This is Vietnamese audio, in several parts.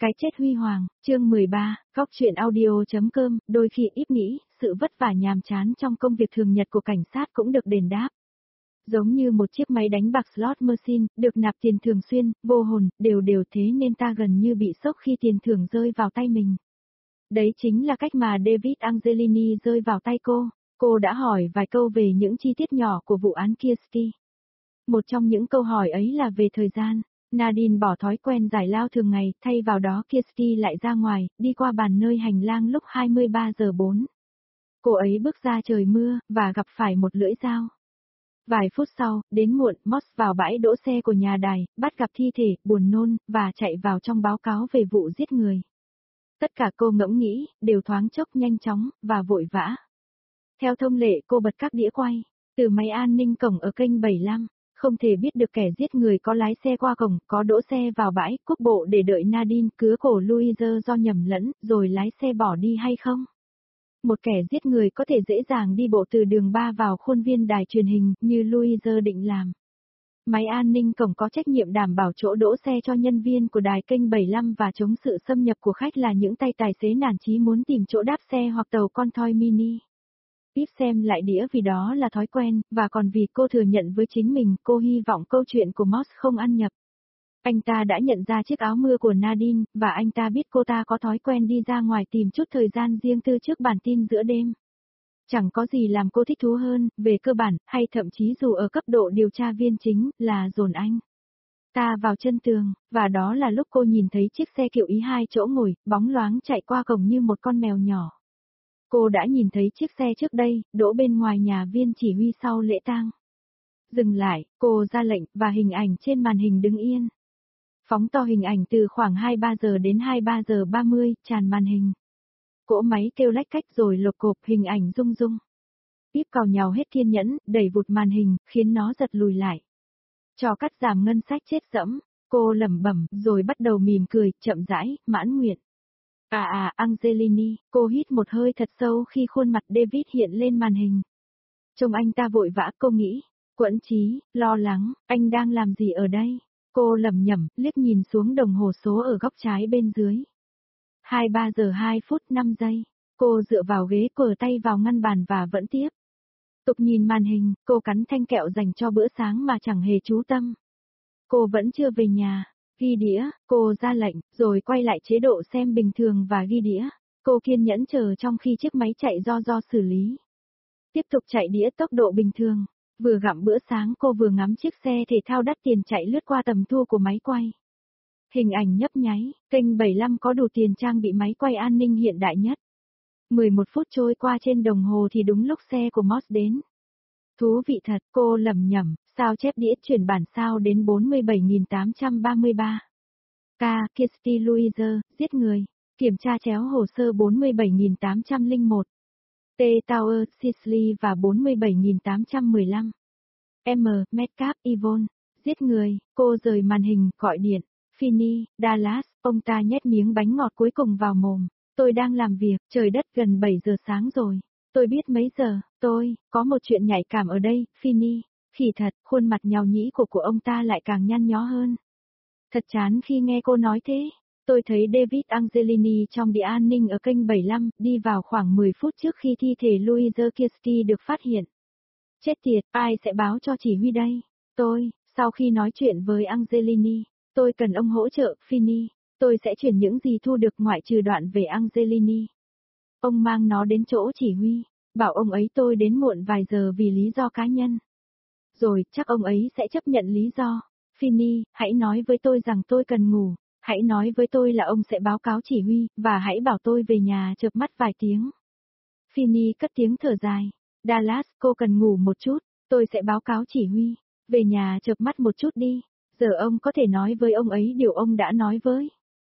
Cái chết huy hoàng, chương 13, góc truyện audio.com, đôi khi ít nghĩ, sự vất vả nhàm chán trong công việc thường nhật của cảnh sát cũng được đền đáp. Giống như một chiếc máy đánh bạc slot machine, được nạp tiền thường xuyên, vô hồn, đều thế nên ta gần như bị sốc khi tiền thưởng rơi vào tay mình. Đấy chính là cách mà David Angelini rơi vào tay cô. Cô đã hỏi vài câu về những chi tiết nhỏ của vụ án Kirsty. Một trong những câu hỏi ấy là về thời gian. Nadine bỏ thói quen giải lao thường ngày, thay vào đó Kirsty lại ra ngoài, đi qua bàn nơi hành lang lúc 23:04. Cô ấy bước ra trời mưa, và gặp phải một lưỡi dao. Vài phút sau, đến muộn, Moss vào bãi đỗ xe của nhà đài, bắt gặp thi thể, buồn nôn, và chạy vào trong báo cáo về vụ giết người. Tất cả cô ngẫm nghĩ, đều thoáng chốc nhanh chóng, và vội vã. Theo thông lệ cô bật các đĩa quay, từ máy an ninh cổng ở kênh 75. Không thể biết được kẻ giết người có lái xe qua cổng, có đỗ xe vào bãi, quốc bộ để đợi Nadine cứa cổ Louise do nhầm lẫn, rồi lái xe bỏ đi hay không. Một kẻ giết người có thể dễ dàng đi bộ từ đường 3 vào khuôn viên đài truyền hình, như Louise định làm. Máy an ninh cổng có trách nhiệm đảm bảo chỗ đỗ xe cho nhân viên của đài kênh 75 và chống sự xâm nhập của khách là những tay tài xế nản chí muốn tìm chỗ đáp xe hoặc tàu con toy mini. Tiếp xem lại đĩa vì đó là thói quen, và còn vì cô thừa nhận với chính mình, cô hy vọng câu chuyện của Moss không ăn nhập. Anh ta đã nhận ra chiếc áo mưa của Nadine, và anh ta biết cô ta có thói quen đi ra ngoài tìm chút thời gian riêng tư trước bản tin giữa đêm. Chẳng có gì làm cô thích thú hơn, về cơ bản, hay thậm chí dù ở cấp độ điều tra viên chính, là dồn anh ta vào chân tường, và đó là lúc cô nhìn thấy chiếc xe kiểu Ý 2 chỗ ngồi, bóng loáng chạy qua cổng như một con mèo nhỏ. Cô đã nhìn thấy chiếc xe trước đây, đỗ bên ngoài nhà viên chỉ huy sau lễ tang. Dừng lại, cô ra lệnh, và hình ảnh trên màn hình đứng yên. Phóng to hình ảnh từ khoảng 23 giờ đến 23:30, tràn màn hình. Cỗ máy kêu lách cách rồi lộp cộp, hình ảnh rung rung. Tiếp cào nhào hết kiên nhẫn, đẩy vụt màn hình, khiến nó giật lùi lại. Cho cắt giảm ngân sách chết dẫm, cô lẩm bẩm, rồi bắt đầu mỉm cười, chậm rãi, mãn nguyện. Angelini, cô hít một hơi thật sâu khi khuôn mặt David hiện lên màn hình. Trông anh ta vội vã, cô nghĩ, quẫn trí, lo lắng, anh đang làm gì ở đây? Cô lẩm nhẩm, liếc nhìn xuống đồng hồ số ở góc trái bên dưới. 23 giờ 2 phút 5 giây. Cô dựa vào ghế, cờ tay vào ngăn bàn và vẫn tiếp tục nhìn màn hình, cô cắn thanh kẹo dành cho bữa sáng mà chẳng hề chú tâm. Cô vẫn chưa về nhà. Ghi đĩa, cô ra lệnh, rồi quay lại chế độ xem bình thường và ghi đĩa. Cô kiên nhẫn chờ trong khi chiếc máy chạy do xử lý. Tiếp tục chạy đĩa tốc độ bình thường. Vừa gặm bữa sáng cô vừa ngắm chiếc xe thể thao đắt tiền chạy lướt qua tầm thu của máy quay. Hình ảnh nhấp nháy, kênh 75 có đủ tiền trang bị máy quay an ninh hiện đại nhất. 11 phút trôi qua trên đồng hồ thì đúng lúc xe của Moss đến. Thú vị thật, cô lẩm nhẩm, sao chép đĩa chuyển bản sao đến 47.833. Kirsty Louise, giết người. Kiểm tra chéo hồ sơ 47.801. T. Tower, Sisley và 47.815. Metcalf, Yvonne. Giết người, cô rời màn hình, gọi điện. Finney, Dallas, ông ta nhét miếng bánh ngọt cuối cùng vào mồm. Tôi đang làm việc, trời đất, gần 7 giờ sáng rồi. Tôi biết mấy giờ, có một chuyện nhạy cảm ở đây, Finney. Khỉ thật, khuôn mặt nhàu nhĩ của ông ta lại càng nhăn nhó hơn. Thật chán khi nghe cô nói thế. Tôi thấy David Angelini trong đĩa an ninh ở kênh 75, đi vào khoảng 10 phút trước khi thi thể Louise Kirsty được phát hiện. Chết tiệt, ai sẽ báo cho chỉ huy đây? Sau khi nói chuyện với Angelini, tôi cần ông hỗ trợ, Finney. Tôi sẽ chuyển những gì thu được ngoại trừ đoạn về Angelini. Ông mang nó đến chỗ chỉ huy, bảo ông ấy tôi đến muộn vài giờ vì lý do cá nhân. Rồi, chắc ông ấy sẽ chấp nhận lý do. Finney, hãy nói với tôi rằng tôi cần ngủ. Hãy nói với tôi là ông sẽ báo cáo chỉ huy, và hãy bảo tôi về nhà chợp mắt vài tiếng. Finney cất tiếng thở dài. Dallas, cô cần ngủ một chút, tôi sẽ báo cáo chỉ huy. Về nhà chợp mắt một chút đi. Giờ ông có thể nói với ông ấy điều ông đã nói với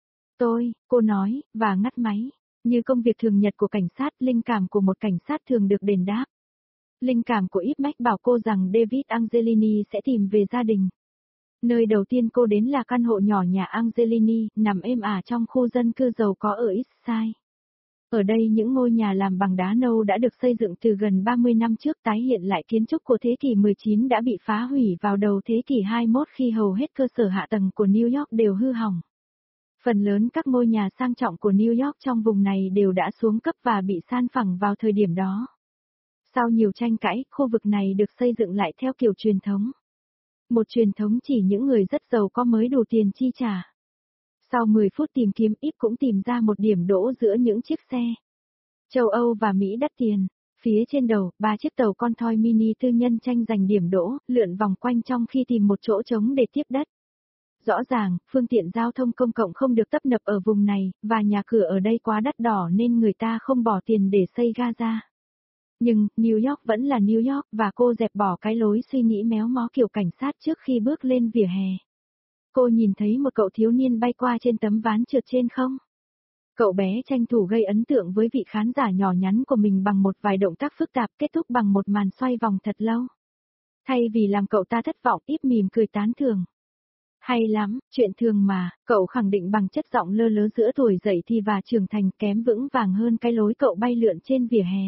cô nói, và ngắt máy. Như công việc thường nhật của cảnh sát, linh cảm của một cảnh sát thường được đền đáp. Linh cảm của Ipmac bảo cô rằng David Angelini sẽ tìm về gia đình. Nơi đầu tiên cô đến là căn hộ nhỏ nhà Angelini, nằm êm ả trong khu dân cư giàu có ở East Side. Ở đây những ngôi nhà làm bằng đá nâu đã được xây dựng từ gần 30 năm trước, tái hiện lại kiến trúc của thế kỷ 19 đã bị phá hủy vào đầu thế kỷ 21 khi hầu hết cơ sở hạ tầng của New York đều hư hỏng. Phần lớn các ngôi nhà sang trọng của New York trong vùng này đều đã xuống cấp và bị san phẳng vào thời điểm đó. Sau nhiều tranh cãi, khu vực này được xây dựng lại theo kiểu truyền thống. Một truyền thống chỉ những người rất giàu có mới đủ tiền chi trả. Sau 10 phút tìm kiếm, Yves cũng tìm ra một điểm đỗ giữa những chiếc xe châu Âu và Mỹ đắt tiền. Phía trên đầu, 3 chiếc tàu con thoi mini tư nhân tranh giành điểm đỗ, lượn vòng quanh trong khi tìm một chỗ trống để tiếp đất. Rõ ràng, phương tiện giao thông công cộng không được tấp nập ở vùng này, và nhà cửa ở đây quá đắt đỏ nên người ta không bỏ tiền để xây Gaza. Nhưng, New York vẫn là New York và cô dẹp bỏ cái lối suy nghĩ méo mó kiểu cảnh sát trước khi bước lên vỉa hè. Cô nhìn thấy một cậu thiếu niên bay qua trên tấm ván trượt trên không? Cậu bé tranh thủ gây ấn tượng với vị khán giả nhỏ nhắn của mình bằng một vài động tác phức tạp kết thúc bằng một màn xoay vòng thật lâu. Thay vì làm cậu ta thất vọng, Yves mỉm cười tán thưởng. Hay lắm, chuyện thường mà, cậu khẳng định bằng chất giọng lơ lớ giữa tuổi dậy thì và trưởng thành kém vững vàng hơn cái lối cậu bay lượn trên vỉa hè.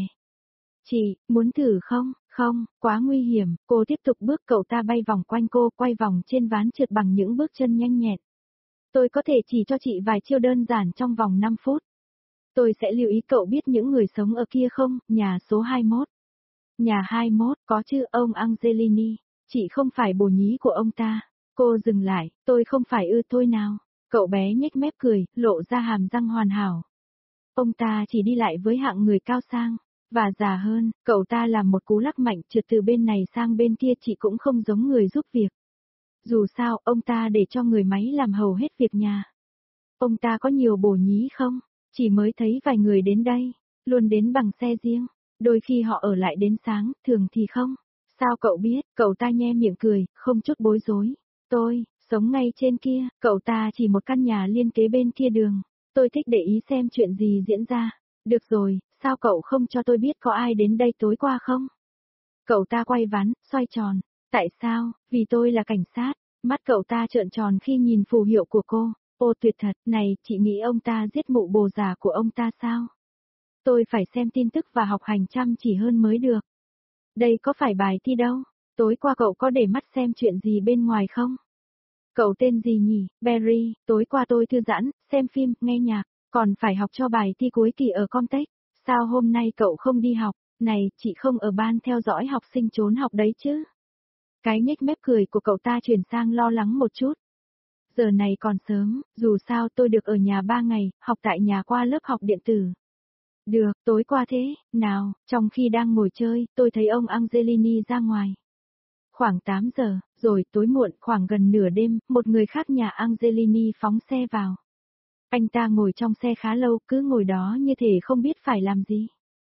Chị, muốn thử không? Không, quá nguy hiểm, cô tiếp tục bước, cậu ta bay vòng quanh cô, quay vòng trên ván trượt bằng những bước chân nhanh nhẹn. Tôi có thể chỉ cho chị vài chiêu đơn giản trong vòng 5 phút. Tôi sẽ lưu ý cậu biết những người sống ở kia không, nhà số 21. Nhà 21, có chứ, ông Angelini. Chị không phải bồ nhí của ông ta. Cô dừng lại, tôi không phải ư thôi nào. Cậu bé nhếch mép cười, lộ ra hàm răng hoàn hảo. Ông ta chỉ đi lại với hạng người cao sang. Và già hơn, cậu ta làm một cú lắc mạnh trượt từ bên này sang bên kia, chị cũng không giống người giúp việc. Dù sao, ông ta để cho người máy làm hầu hết việc nhà. Ông ta có nhiều bồ nhí không? Chỉ mới thấy vài người đến đây, luôn đến bằng xe riêng. Đôi khi họ ở lại đến sáng, thường thì không. Sao cậu biết? Cậu ta nhe miệng cười, không chút bối rối. Tôi, sống ngay trên kia, cậu ta chỉ một căn nhà liên kế bên kia đường. Tôi thích để ý xem chuyện gì diễn ra. Được rồi, sao cậu không cho tôi biết có ai đến đây tối qua không? Cậu ta quay ván, xoay tròn. Tại sao? Vì tôi là cảnh sát. Mắt cậu ta trợn tròn khi nhìn phù hiệu của cô. Ô tuyệt thật, này, chị nghĩ ông ta giết mụ bồ già của ông ta sao? Tôi phải xem tin tức và học hành chăm chỉ hơn mới được. Đây có phải bài thi đâu. Tối qua cậu có để mắt xem chuyện gì bên ngoài không? Cậu tên gì nhỉ? Barry, tối qua tôi thư giãn, xem phim, nghe nhạc, còn phải học cho bài thi cuối kỳ ở Comtech. Sao hôm nay cậu không đi học? Này, chị không ở ban theo dõi học sinh trốn học đấy chứ? Cái nhếch mép cười của cậu ta chuyển sang lo lắng một chút. Giờ này còn sớm, dù sao tôi được ở nhà 3 ngày, học tại nhà qua lớp học điện tử. Được, tối qua thế, nào, trong khi đang ngồi chơi, tôi thấy ông Angelini ra ngoài. Khoảng 8 giờ, rồi tối muộn, khoảng gần nửa đêm, một người khác nhà Angelini phóng xe vào. Anh ta ngồi trong xe khá lâu, cứ ngồi đó như thể không biết phải làm gì.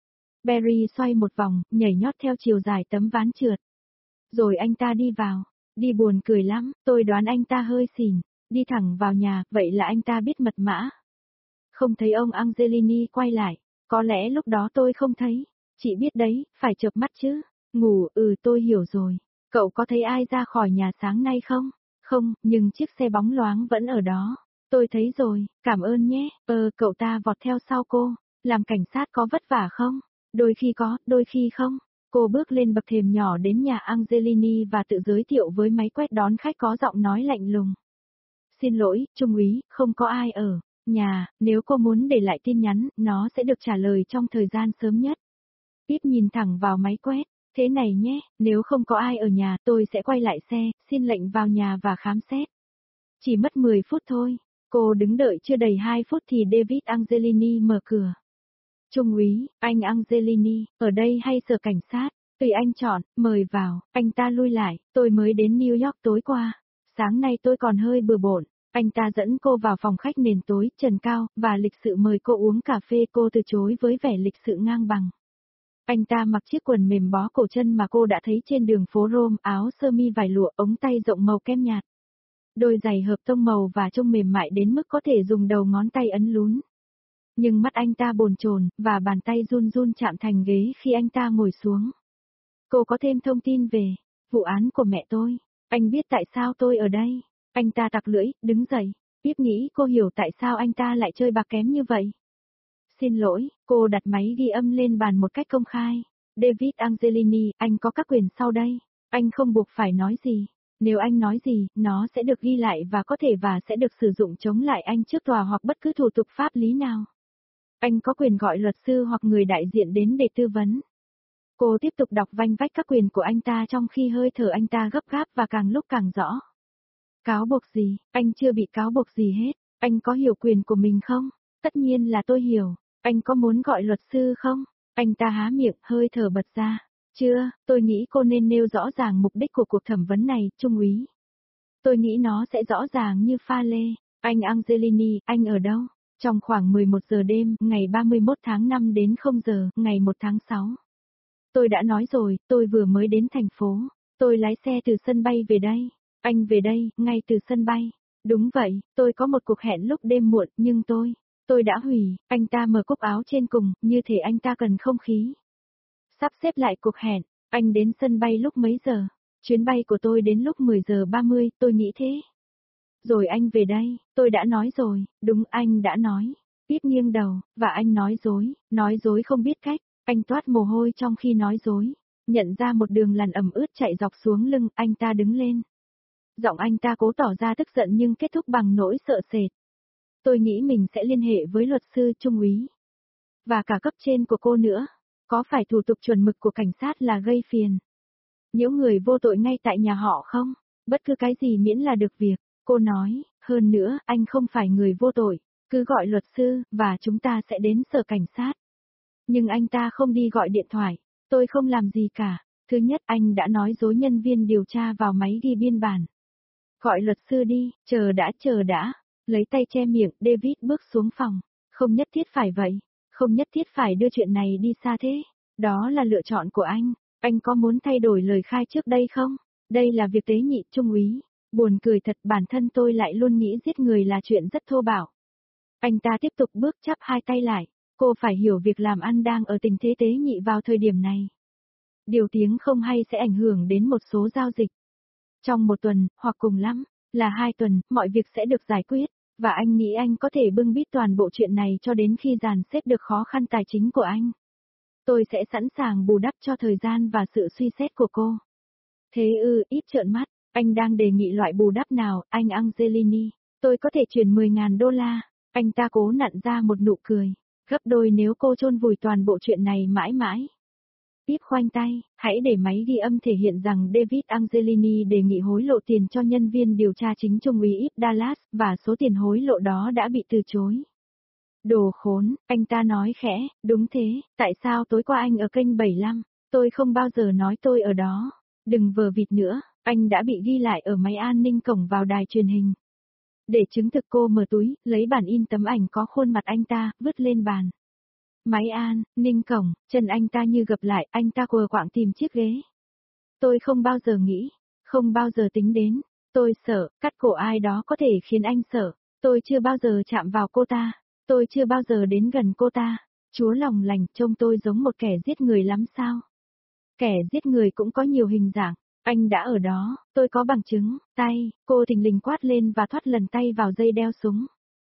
Barry xoay một vòng, nhảy nhót theo chiều dài tấm ván trượt. Rồi anh ta đi vào. Đi buồn cười lắm, tôi đoán anh ta hơi xỉn. Đi thẳng vào nhà, vậy là anh ta biết mật mã. Không thấy ông Angelini quay lại. Có lẽ lúc đó tôi không thấy. Chị biết đấy, phải chợp mắt chứ. Ngủ, tôi hiểu rồi. Cậu có thấy ai ra khỏi nhà sáng nay không? Không, nhưng chiếc xe bóng loáng vẫn ở đó. Tôi thấy rồi, cảm ơn nhé. Cậu ta vọt theo sau cô. Làm cảnh sát có vất vả không? Đôi khi có, đôi khi không. Cô bước lên bậc thềm nhỏ đến nhà Angelini và tự giới thiệu với máy quét đón khách có giọng nói lạnh lùng. Xin lỗi, trung úy, không có ai ở nhà, nếu cô muốn để lại tin nhắn, nó sẽ được trả lời trong thời gian sớm nhất. Tiếp nhìn thẳng vào máy quét, thế này nhé, nếu không có ai ở nhà, tôi sẽ quay lại xe, xin lệnh vào nhà và khám xét. Chỉ mất 10 phút thôi, cô đứng đợi chưa đầy 2 phút thì David Angelini mở cửa. Trung úy, anh Angelini, ở đây hay sở cảnh sát? Tùy anh chọn, mời vào, anh ta lui lại, tôi mới đến New York tối qua. Sáng nay tôi còn hơi bừa bộn. Anh ta dẫn cô vào phòng khách nền tối, trần cao, và lịch sự mời cô uống cà phê, cô từ chối với vẻ lịch sự ngang bằng. Anh ta mặc chiếc quần mềm bó cổ chân mà cô đã thấy trên đường phố Rome, áo sơ mi vải lụa, ống tay rộng màu kem nhạt. Đôi giày hợp tông màu và trông mềm mại đến mức có thể dùng đầu ngón tay ấn lún. Nhưng mắt anh ta bồn chồn, và bàn tay run run chạm thành ghế khi anh ta ngồi xuống. Cô có thêm thông tin về vụ án của mẹ tôi. Anh biết tại sao tôi ở đây. Anh ta tặc lưỡi, đứng dậy. Tiếp nghĩ cô hiểu tại sao anh ta lại chơi bạc kém như vậy. Xin lỗi, cô đặt máy ghi âm lên bàn một cách công khai. David Angelini, anh có các quyền sau đây. Anh không buộc phải nói gì. Nếu anh nói gì, nó sẽ được ghi lại và sẽ được sử dụng chống lại anh trước tòa hoặc bất cứ thủ tục pháp lý nào. Anh có quyền gọi luật sư hoặc người đại diện đến để tư vấn. Cô tiếp tục đọc vanh vách các quyền của anh ta trong khi hơi thở anh ta gấp gáp và càng lúc càng rõ. Cáo buộc gì? Anh chưa bị cáo buộc gì hết. Anh có hiểu quyền của mình không? Tất nhiên là tôi hiểu. Anh có muốn gọi luật sư không? Anh ta há miệng, hơi thở bật ra. Chưa, tôi nghĩ cô nên nêu rõ ràng mục đích của cuộc thẩm vấn này, Trung úy. Tôi nghĩ nó sẽ rõ ràng như pha lê. Anh Angelini, anh ở đâu? Trong khoảng 11 giờ đêm, ngày 31 tháng 5 đến 0 giờ, ngày 1 tháng 6. Tôi đã nói rồi, tôi vừa mới đến thành phố. Tôi lái xe từ sân bay về đây. Anh về đây, ngay từ sân bay. Đúng vậy, tôi có một cuộc hẹn lúc đêm muộn, nhưng tôi đã hủy. Anh ta mở cúc áo trên cùng, như thể anh ta cần không khí. Sắp xếp lại cuộc hẹn, anh đến sân bay lúc mấy giờ? Chuyến bay của tôi đến lúc 10 giờ 30, tôi nghĩ thế. Rồi anh về đây, tôi đã nói rồi, đúng anh đã nói. Tiếp nghiêng đầu, và anh nói dối không biết cách, anh toát mồ hôi trong khi nói dối. Nhận ra một đường lằn ẩm ướt chạy dọc xuống lưng, anh ta đứng lên. Giọng anh ta cố tỏ ra tức giận nhưng kết thúc bằng nỗi sợ sệt. Tôi nghĩ mình sẽ liên hệ với luật sư Trung úy. Và cả cấp trên của cô nữa. Có phải thủ tục chuẩn mực của cảnh sát là gây phiền? Nhiễu người vô tội ngay tại nhà họ không? Bất cứ cái gì miễn là được việc. Cô nói, hơn nữa, anh không phải người vô tội. Cứ gọi luật sư, và chúng ta sẽ đến sở cảnh sát. Nhưng anh ta không đi gọi điện thoại. Tôi không làm gì cả. Thứ nhất, anh đã nói dối nhân viên điều tra vào máy ghi biên bản. Gọi luật sư đi, chờ đã. Lấy tay che miệng, David bước xuống phòng. Không nhất thiết phải vậy. Không nhất thiết phải đưa chuyện này đi xa thế. Đó là lựa chọn của anh. Anh có muốn thay đổi lời khai trước đây không? Đây là việc tế nhị, Trung úy. Buồn cười thật, bản thân tôi lại luôn nghĩ giết người là chuyện rất thô bạo. Anh ta tiếp tục bước chắp hai tay lại. Cô phải hiểu việc làm ăn đang ở tình thế tế nhị vào thời điểm này. Điều tiếng không hay sẽ ảnh hưởng đến một số giao dịch. Trong một tuần, hoặc cùng lắm, là 2 tuần, mọi việc sẽ được giải quyết. Và anh nghĩ anh có thể bưng bít toàn bộ chuyện này cho đến khi dàn xếp được khó khăn tài chính của anh. Tôi sẽ sẵn sàng bù đắp cho thời gian và sự suy xét của cô. Thế ít trợn mắt, anh đang đề nghị loại bù đắp nào, anh Angelini? Tôi có thể chuyển 10.000 đô la. Anh ta cố nặn ra một nụ cười. Gấp đôi nếu cô chôn vùi toàn bộ chuyện này mãi mãi. Tiếp khoanh tay, hãy để máy ghi âm thể hiện rằng David Angelini đề nghị hối lộ tiền cho nhân viên điều tra chính Trung úy Ip Dallas, và số tiền hối lộ đó đã bị từ chối. Đồ khốn, anh ta nói khẽ, đúng thế, tại sao tối qua anh ở kênh 75, tôi không bao giờ nói tôi ở đó. Đừng vờ vịt nữa, anh đã bị ghi lại ở máy an ninh cổng vào đài truyền hình. Để chứng thực cô mở túi, lấy bản in tấm ảnh có khuôn mặt anh ta, vứt lên bàn. Máy an, ninh cổng, chân anh ta như gập lại, anh ta quờ quạng tìm chiếc ghế. Tôi không bao giờ nghĩ, không bao giờ tính đến, tôi sợ, cắt cổ ai đó có thể khiến anh sợ, tôi chưa bao giờ chạm vào cô ta, tôi chưa bao giờ đến gần cô ta, Chúa lòng lành, trông tôi giống một kẻ giết người lắm sao? Kẻ giết người cũng có nhiều hình dạng, anh đã ở đó, tôi có bằng chứng, tay, cô thình lình quát lên và thoát lần tay vào dây đeo súng.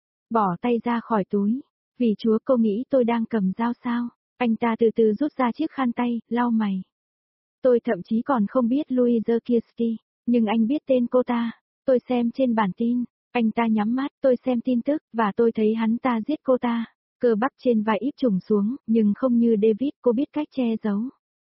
Bỏ tay ra khỏi túi. Vì Chúa, cô nghĩ tôi đang cầm dao sao? Anh ta từ từ rút ra chiếc khăn tay, lau mày. Tôi thậm chí còn không biết Louise Kirsty, nhưng anh biết tên cô ta. Tôi xem trên bản tin, anh ta nhắm mắt, tôi xem tin tức, và tôi thấy hắn ta giết cô ta. Cơ bắp trên vai Íp trùng xuống, nhưng không như David, cô biết cách che giấu.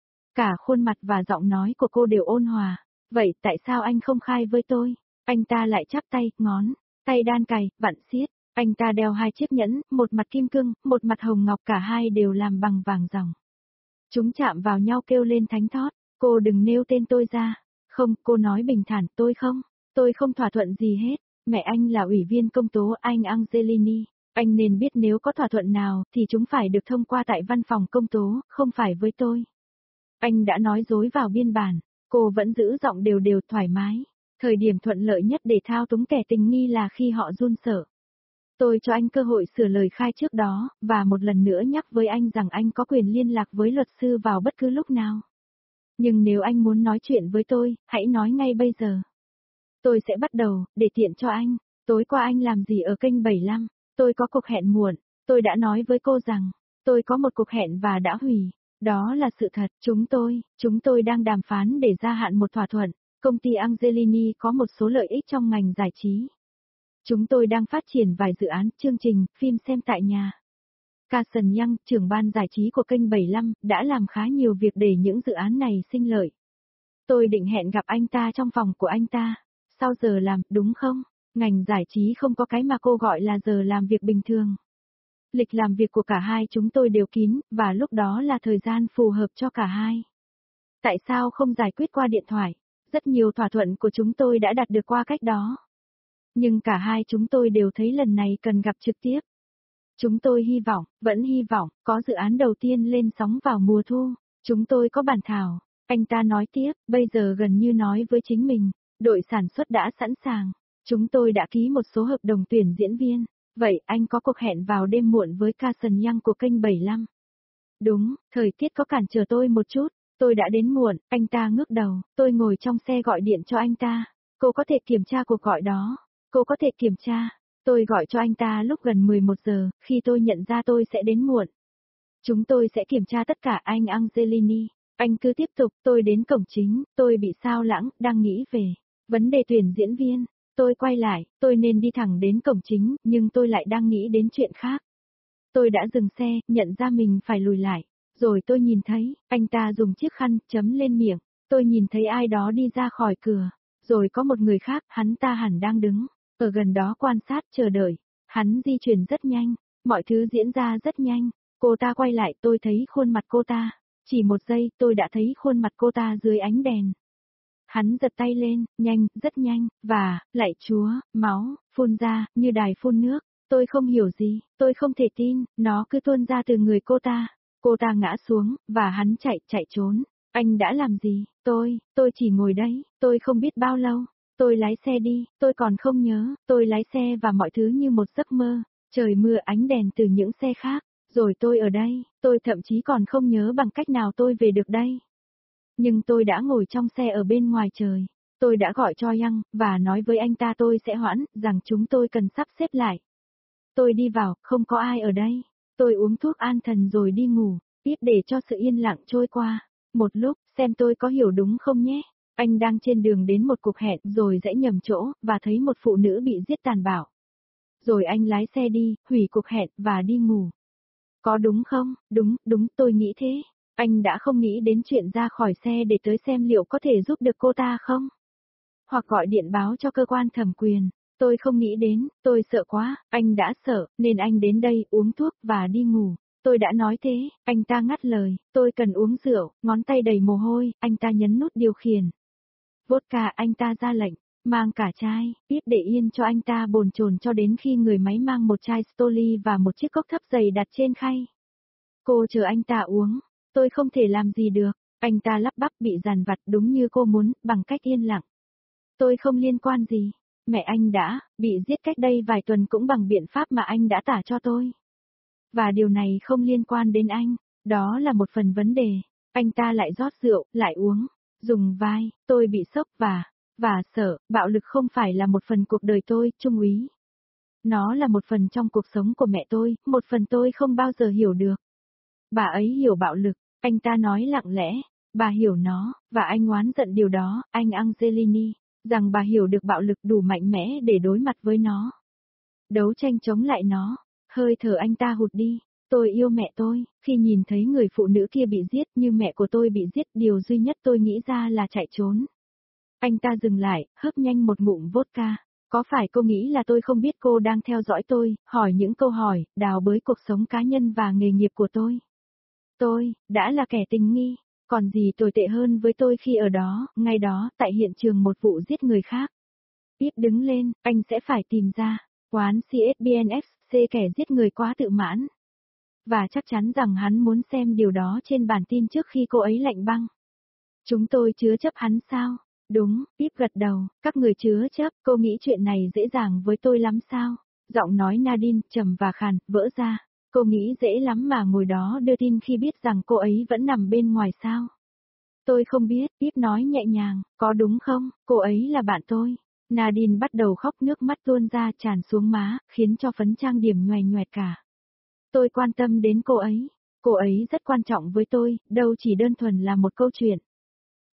Cả khuôn mặt và giọng nói của cô đều ôn hòa. Vậy tại sao anh không khai với tôi? Anh ta lại chắp tay, ngón, tay đan cày, vặn xiết. Anh ta đeo 2 chiếc nhẫn, một mặt kim cương, một mặt hồng ngọc, cả hai đều làm bằng vàng ròng. Chúng chạm vào nhau kêu lên thánh thót, cô đừng nêu tên tôi ra. Không, cô nói bình thản, tôi không thỏa thuận gì hết. Mẹ anh là ủy viên công tố, anh Angelini. Anh nên biết nếu có thỏa thuận nào thì chúng phải được thông qua tại văn phòng công tố, không phải với tôi. Anh đã nói dối vào biên bản, cô vẫn giữ giọng đều đều thoải mái. Thời điểm thuận lợi nhất để thao túng kẻ tình nghi là khi họ run sợ. Tôi cho anh cơ hội sửa lời khai trước đó, và một lần nữa nhắc với anh rằng anh có quyền liên lạc với luật sư vào bất cứ lúc nào. Nhưng nếu anh muốn nói chuyện với tôi, hãy nói ngay bây giờ. Tôi sẽ bắt đầu, để tiện cho anh. Tối qua anh làm gì ở kênh 75? Tôi có cuộc hẹn muộn. Tôi đã nói với cô rằng, tôi có một cuộc hẹn và đã hủy. Đó là sự thật, chúng tôi đang đàm phán để gia hạn một thỏa thuận. Công ty Angelini có một số lợi ích trong ngành giải trí. Chúng tôi đang phát triển vài dự án, chương trình, phim xem tại nhà. Carson Young, trưởng ban giải trí của kênh 75, đã làm khá nhiều việc để những dự án này sinh lợi. Tôi định hẹn gặp anh ta trong phòng của anh ta. Sau giờ làm, đúng không? Ngành giải trí không có cái mà cô gọi là giờ làm việc bình thường. Lịch làm việc của cả hai chúng tôi đều kín, và lúc đó là thời gian phù hợp cho cả hai. Tại sao không giải quyết qua điện thoại? Rất nhiều thỏa thuận của chúng tôi đã đạt được qua cách đó. Nhưng cả hai chúng tôi đều thấy lần này cần gặp trực tiếp. Chúng tôi hy vọng, vẫn hy vọng, có dự án đầu tiên lên sóng vào mùa thu. Chúng tôi có bản thảo. Anh ta nói tiếp, bây giờ gần như nói với chính mình, đội sản xuất đã sẵn sàng. Chúng tôi đã ký một số hợp đồng tuyển diễn viên. Vậy anh có cuộc hẹn vào đêm muộn với Carson Young của kênh 75. Đúng, thời tiết có cản trở tôi một chút. Tôi đã đến muộn, anh ta ngước đầu, tôi ngồi trong xe gọi điện cho anh ta. Cô có thể kiểm tra cuộc gọi đó. Cô có thể kiểm tra. Tôi gọi cho anh ta lúc gần 11 giờ, khi tôi nhận ra tôi sẽ đến muộn. Chúng tôi sẽ kiểm tra tất cả anh Angelini. Anh cứ tiếp tục, tôi đến cổng chính, tôi bị sao lãng, đang nghĩ về vấn đề tuyển diễn viên. Tôi quay lại, tôi nên đi thẳng đến cổng chính, nhưng tôi lại đang nghĩ đến chuyện khác. Tôi đã dừng xe, nhận ra mình phải lùi lại. Rồi tôi nhìn thấy, anh ta dùng chiếc khăn, chấm lên miệng. Tôi nhìn thấy ai đó đi ra khỏi cửa. Rồi có một người khác, hắn ta hẳn đang đứng ở gần đó quan sát, chờ đợi. Hắn di chuyển rất nhanh, mọi thứ diễn ra rất nhanh. Cô ta quay lại, tôi thấy khuôn mặt cô ta. Chỉ một giây, tôi đã thấy khuôn mặt cô ta dưới ánh đèn. Hắn giật tay lên, nhanh, rất nhanh, và, lạy Chúa, máu, phun ra, như đài phun nước. Tôi không hiểu gì, tôi không thể tin, nó cứ tuôn ra từ người cô ta. Cô ta ngã xuống, và hắn chạy trốn. Anh đã làm gì? Tôi chỉ ngồi đấy, tôi không biết bao lâu. Tôi lái xe đi, tôi còn không nhớ, tôi lái xe và mọi thứ như một giấc mơ. Trời mưa ánh đèn từ những xe khác. Rồi tôi ở đây, tôi thậm chí còn không nhớ bằng cách nào tôi về được đây. Nhưng tôi đã ngồi trong xe ở bên ngoài trời. Tôi đã gọi cho Young, và nói với anh ta tôi sẽ hoãn, rằng chúng tôi cần sắp xếp lại. Tôi đi vào, không có ai ở đây. Tôi uống thuốc an thần rồi đi ngủ, tiếp để cho sự yên lặng trôi qua. Một lúc, xem tôi có hiểu đúng không nhé. Anh đang trên đường đến một cuộc hẹn rồi rẽ nhầm chỗ, và thấy một phụ nữ bị giết tàn bạo. Rồi anh lái xe đi, hủy cuộc hẹn, và đi ngủ. Có đúng không? Đúng, tôi nghĩ thế. Anh đã không nghĩ đến chuyện ra khỏi xe để tới xem liệu có thể giúp được cô ta không? Hoặc gọi điện báo cho cơ quan thẩm quyền. Tôi không nghĩ đến, tôi sợ quá, anh đã sợ, nên anh đến đây uống thuốc và đi ngủ. Tôi đã nói thế, anh ta ngắt lời, tôi cần uống rượu, ngón tay đầy mồ hôi, anh ta nhấn nút điều khiển. Vodka anh ta ra lệnh, mang cả chai, tiếp để yên cho anh ta bồn chồn cho đến khi người máy mang một chai Stoli và một chiếc cốc thấp dày đặt trên khay. Cô chờ anh ta uống, tôi không thể làm gì được, anh ta lắp bắp bị dằn vặt đúng như cô muốn, bằng cách yên lặng. Tôi không liên quan gì, mẹ anh đã bị giết cách đây vài tuần cũng bằng biện pháp mà anh đã tả cho tôi. Và điều này không liên quan đến anh, đó là một phần vấn đề. Anh ta lại rót rượu, lại uống, dùng vai, tôi bị sốc và sợ, bạo lực không phải là một phần cuộc đời tôi, Trung úy. Nó là một phần trong cuộc sống của mẹ tôi, một phần tôi không bao giờ hiểu được. Bà ấy hiểu bạo lực, anh ta nói lặng lẽ, bà hiểu nó, và anh oán giận điều đó, anh Angelini, rằng bà hiểu được bạo lực đủ mạnh mẽ để đối mặt với nó. Đấu tranh chống lại nó, hơi thở anh ta hụt đi. Tôi yêu mẹ tôi, khi nhìn thấy người phụ nữ kia bị giết như mẹ của tôi bị giết, điều duy nhất tôi nghĩ ra là chạy trốn. Anh ta dừng lại, hớp nhanh một ngụm vodka. Có phải cô nghĩ là tôi không biết cô đang theo dõi tôi, hỏi những câu hỏi, đào bới cuộc sống cá nhân và nghề nghiệp của tôi? Tôi, đã là kẻ tình nghi, còn gì tồi tệ hơn với tôi khi ở đó, ngay đó, tại hiện trường một vụ giết người khác. Tiếp đứng lên, anh sẽ phải tìm ra, quán CSBNFC kẻ giết người quá tự mãn. Và chắc chắn rằng hắn muốn xem điều đó trên bản tin trước khi cô ấy lạnh băng. Chúng tôi chứa chấp hắn sao? Đúng, Tiếp gật đầu, các người chứa chấp, cô nghĩ chuyện này dễ dàng với tôi lắm sao? Giọng nói Nadine, trầm và khàn, vỡ ra. Cô nghĩ dễ lắm mà ngồi đó đưa tin khi biết rằng cô ấy vẫn nằm bên ngoài sao? Tôi không biết, Tiếp nói nhẹ nhàng, có đúng không, cô ấy là bạn tôi. Nadine bắt đầu khóc, nước mắt tuôn ra tràn xuống má, khiến cho phấn trang điểm nhoè nhoẹt cả. Tôi quan tâm đến cô ấy rất quan trọng với tôi, đâu chỉ đơn thuần là một câu chuyện.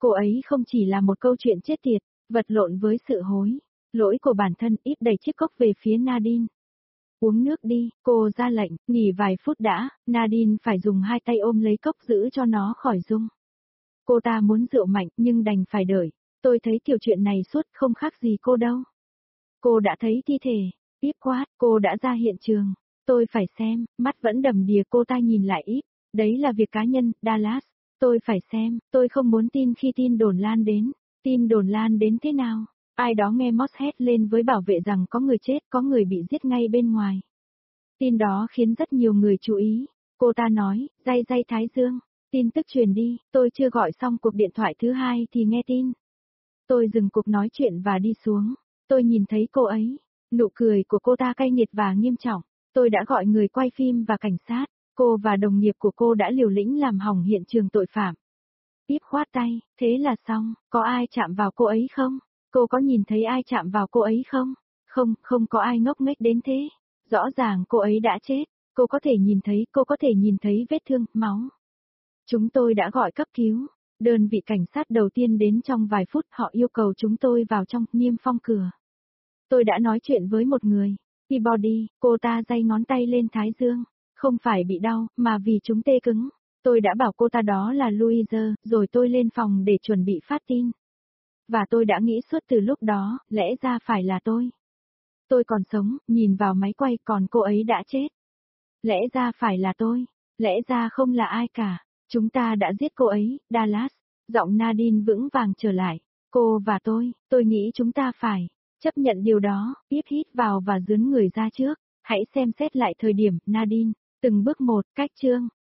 Cô ấy không chỉ là một câu chuyện chết tiệt, vật lộn với sự hối lỗi của bản thân, Eve đẩy chiếc cốc về phía Nadine. Uống nước đi, cô ra lệnh, nghỉ vài phút đã, Nadine phải dùng hai tay ôm lấy cốc giữ cho nó khỏi rung. Cô ta muốn rượu mạnh nhưng đành phải đợi. Tôi thấy kiểu chuyện này suốt không khác gì cô đâu. Cô đã thấy thi thể. Eve quát, cô đã ra hiện trường. Tôi phải xem, mắt vẫn đầm đìa cô ta nhìn lại Eve. Đấy là việc cá nhân, Dallas. Tôi phải xem, tôi không muốn tin khi tin đồn lan đến. Tin đồn lan đến thế nào? Ai đó nghe Moss hét lên với bảo vệ rằng có người chết, có người bị giết ngay bên ngoài. Tin đó khiến rất nhiều người chú ý. Cô ta nói, day day Thái Dương. Tin tức truyền đi, tôi chưa gọi xong cuộc điện thoại thứ hai thì nghe tin. Tôi dừng cuộc nói chuyện và đi xuống. Tôi nhìn thấy cô ấy. Nụ cười của cô ta cay nghiệt và nghiêm trọng. Tôi đã gọi người quay phim và cảnh sát. Cô và đồng nghiệp của cô đã liều lĩnh làm hỏng hiện trường tội phạm. Tiếp khoát tay, thế là xong, có ai chạm vào cô ấy không? Cô có nhìn thấy ai chạm vào cô ấy không? Không, không có ai ngốc nghếch đến thế. Rõ ràng cô ấy đã chết. Cô có thể nhìn thấy vết thương, máu. Chúng tôi đã gọi cấp cứu. Đơn vị cảnh sát đầu tiên đến trong vài phút, họ yêu cầu chúng tôi vào trong, niêm phong cửa. Tôi đã nói chuyện với một người. Peabody, cô ta day ngón tay lên thái dương. Không phải bị đau, mà vì chúng tê cứng. Tôi đã bảo cô ta đó là Louise, rồi tôi lên phòng để chuẩn bị phát tin. Và tôi đã nghĩ suốt từ lúc đó, lẽ ra phải là tôi. Tôi còn sống, nhìn vào máy quay, còn cô ấy đã chết. Lẽ ra phải là tôi. Lẽ ra không là ai cả. Chúng ta đã giết cô ấy, Dallas. Giọng Nadine vững vàng trở lại. Cô và tôi nghĩ chúng ta phải chấp nhận điều đó. Tiếp hít vào và dướn người ra trước. Hãy xem xét lại thời điểm, Nadine. Từng bước một, cách chương.